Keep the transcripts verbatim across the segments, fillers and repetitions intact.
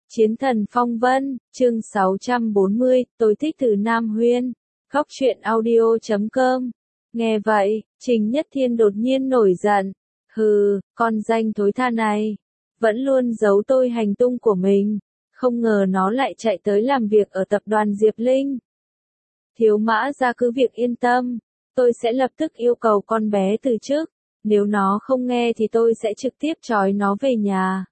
Chiến thần phong vân, chương sáu trăm bốn mươi, tôi thích từ Nam Huyên. Góc truyện audio chấm com. Nghe vậy, Trình Nhất Thiên đột nhiên nổi giận. Hừ, con danh thối tha này. Vẫn luôn giấu tôi hành tung của mình. Không ngờ nó lại chạy tới làm việc ở tập đoàn Diệp Linh. Thiếu Mã gia cứ việc yên tâm. Tôi sẽ lập tức yêu cầu con bé từ chức. Nếu nó không nghe thì tôi sẽ trực tiếp trói nó về nhà.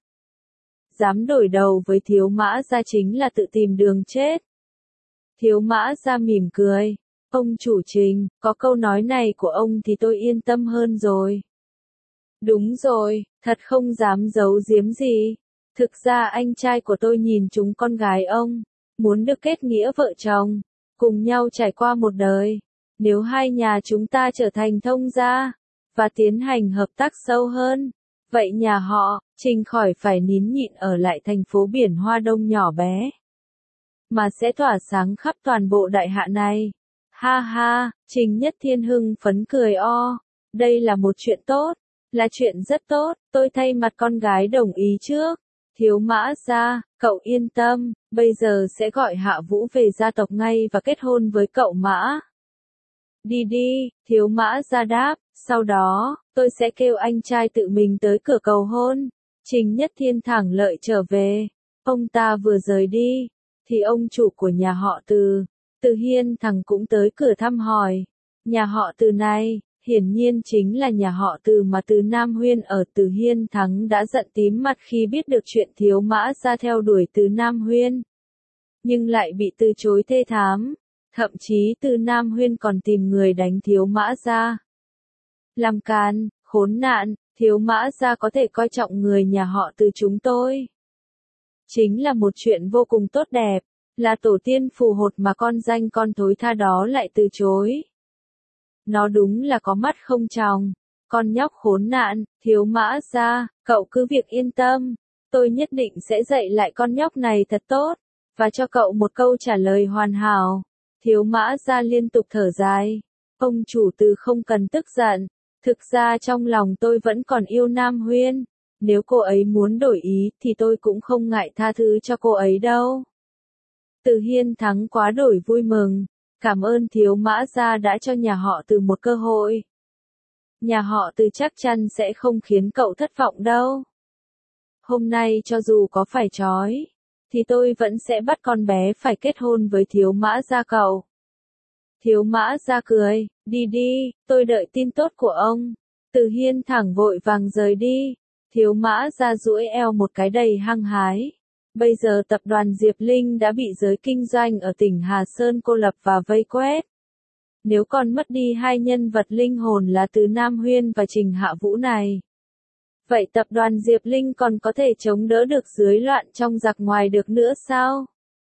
Dám đổi đầu với Thiếu Mã gia chính là tự tìm đường chết. Thiếu Mã gia mỉm cười. Ông chủ Trình, có câu nói này của ông thì tôi yên tâm hơn rồi. Đúng rồi, thật không dám giấu giếm gì. Thực ra anh trai của tôi nhìn chúng con gái ông, muốn được kết nghĩa vợ chồng, cùng nhau trải qua một đời. Nếu hai nhà chúng ta trở thành thông gia, và tiến hành hợp tác sâu hơn, vậy nhà họ, Trình khỏi phải nín nhịn ở lại thành phố biển Hoa Đông nhỏ bé, mà sẽ tỏa sáng khắp toàn bộ đại hạ này. Ha ha, Trình Nhất Thiên hưng phấn cười o. Đây là một chuyện tốt, là chuyện rất tốt, tôi thay mặt con gái đồng ý trước. Thiếu Mã gia, cậu yên tâm, bây giờ sẽ gọi Hạ Vũ về gia tộc ngay và kết hôn với cậu Mã. Đi đi, Thiếu Mã gia đáp, sau đó, tôi sẽ kêu anh trai tự mình tới cửa cầu hôn. Trình Nhất Thiên thẳng lợi trở về. Ông ta vừa rời đi, thì ông chủ của nhà họ Từ, Từ Hiên Thằng cũng tới cửa thăm hỏi. Nhà họ Từ này, hiển nhiên chính là nhà họ Từ mà Từ Nam Huyên ở. Từ Hiên Thắng đã giận tím mặt khi biết được chuyện Thiếu Mã gia theo đuổi Từ Nam Huyên, nhưng lại bị từ chối thê thảm. Thậm chí Từ Nam Huyên còn tìm người đánh Thiếu Mã gia. Làm càn, khốn nạn, Thiếu Mã gia có thể coi trọng người nhà họ Từ chúng tôi. Chính là một chuyện vô cùng tốt đẹp, là tổ tiên phù hộ mà con danh con thối tha đó lại từ chối. Nó đúng là có mắt không tròng. Con nhóc khốn nạn, Thiếu Mã gia, cậu cứ việc yên tâm. Tôi nhất định sẽ dạy lại con nhóc này thật tốt, và cho cậu một câu trả lời hoàn hảo. Thiếu Mã gia liên tục thở dài. Ông chủ Từ không cần tức giận. Thực ra trong lòng tôi vẫn còn yêu Nam Huyên. Nếu cô ấy muốn đổi ý thì tôi cũng không ngại tha thứ cho cô ấy đâu. Từ Hiên Thắng quá đổi vui mừng. Cảm ơn Thiếu Mã gia đã cho nhà họ Từ một cơ hội. Nhà họ Từ chắc chắn sẽ không khiến cậu thất vọng đâu. Hôm nay cho dù có phải trói, thì tôi vẫn sẽ bắt con bé phải kết hôn với Thiếu Mã gia cậu. Thiếu Mã gia cười, đi đi, tôi đợi tin tốt của ông. Từ Hiên thẳng vội vàng rời đi. Thiếu Mã gia duỗi eo một cái đầy hăng hái. Bây giờ tập đoàn Diệp Linh đã bị giới kinh doanh ở tỉnh Hà Sơn cô lập và vây quét. Nếu còn mất đi hai nhân vật linh hồn là Từ Nam Huyên và Trình Hạ Vũ này, vậy tập đoàn Diệp Linh còn có thể chống đỡ được dưới loạn trong giặc ngoài được nữa sao?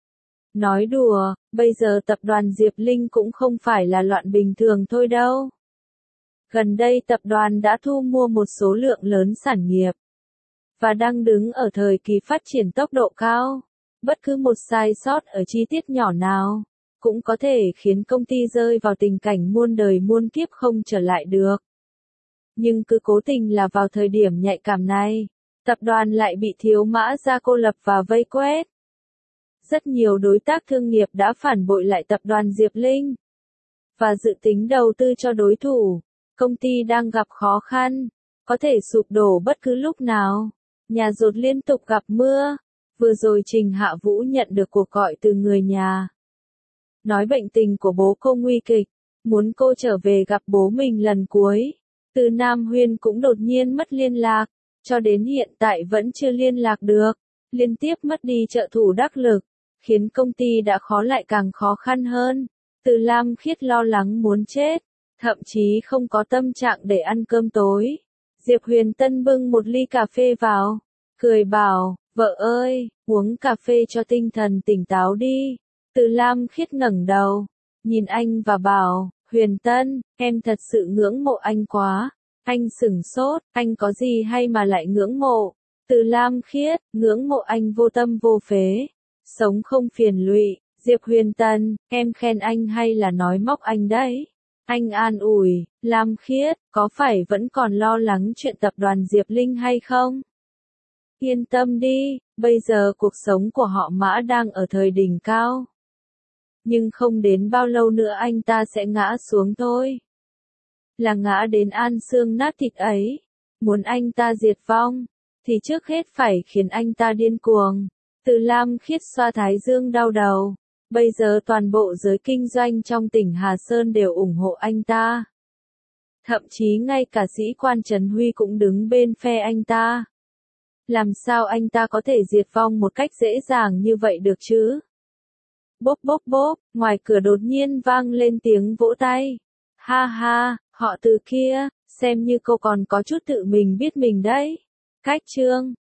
Nói đùa, bây giờ tập đoàn Diệp Linh cũng không phải là loạn bình thường thôi đâu. Gần đây tập đoàn đã thu mua một số lượng lớn sản nghiệp, và đang đứng ở thời kỳ phát triển tốc độ cao. Bất cứ một sai sót ở chi tiết nhỏ nào, cũng có thể khiến công ty rơi vào tình cảnh muôn đời muôn kiếp không trở lại được. Nhưng cứ cố tình là vào thời điểm nhạy cảm này, tập đoàn lại bị Thiếu Mã gia cô lập và vây quét. Rất nhiều đối tác thương nghiệp đã phản bội lại tập đoàn Diệp Linh, và dự tính đầu tư cho đối thủ. Công ty đang gặp khó khăn, có thể sụp đổ bất cứ lúc nào. Nhà dột liên tục gặp mưa. Vừa rồi Trình Hạ Vũ nhận được cuộc gọi từ người nhà, nói bệnh tình của bố cô nguy kịch, muốn cô trở về gặp bố mình lần cuối. Từ Nam Huyên cũng đột nhiên mất liên lạc, cho đến hiện tại vẫn chưa liên lạc được. Liên tiếp mất đi trợ thủ đắc lực, khiến công ty đã khó lại càng khó khăn hơn. Từ Lam Khiết lo lắng muốn chết, thậm chí không có tâm trạng để ăn cơm tối. Diệp Huyền Tân bưng một ly cà phê vào, cười bảo, vợ ơi, uống cà phê cho tinh thần tỉnh táo đi. Từ Lam Khiết ngẩng đầu, nhìn anh và bảo, Huyền Tân, em thật sự ngưỡng mộ anh quá. Anh sửng sốt, anh có gì hay mà lại ngưỡng mộ? Từ Lam Khiết, ngưỡng mộ anh vô tâm vô phế, sống không phiền lụy. Diệp Huyền Tân, em khen anh hay là nói móc anh đấy? Anh an ủi, Lam Khiết, có phải vẫn còn lo lắng chuyện tập đoàn Diệp Linh hay không? Yên tâm đi, bây giờ cuộc sống của họ Mã đang ở thời đỉnh cao. Nhưng không đến bao lâu nữa anh ta sẽ ngã xuống thôi. Là ngã đến an xương nát thịt ấy. Muốn anh ta diệt vong, thì trước hết phải khiến anh ta điên cuồng. Từ Lam Khiết xoa thái dương đau đầu. Bây giờ toàn bộ giới kinh doanh trong tỉnh Hà Sơn đều ủng hộ anh ta. Thậm chí ngay cả sĩ quan Trần Huy cũng đứng bên phe anh ta. Làm sao anh ta có thể diệt vong một cách dễ dàng như vậy được chứ? Bốp bốp bốp, ngoài cửa đột nhiên vang lên tiếng vỗ tay. Ha ha, họ Từ kia, xem như cô còn có chút tự mình biết mình đấy. Cách chương